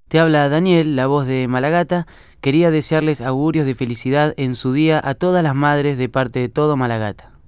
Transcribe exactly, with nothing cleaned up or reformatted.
Te habla Daniel, la voz de Malagata. Quería desearles augurios de felicidad en su día a todas las madres de parte de todo Malagata.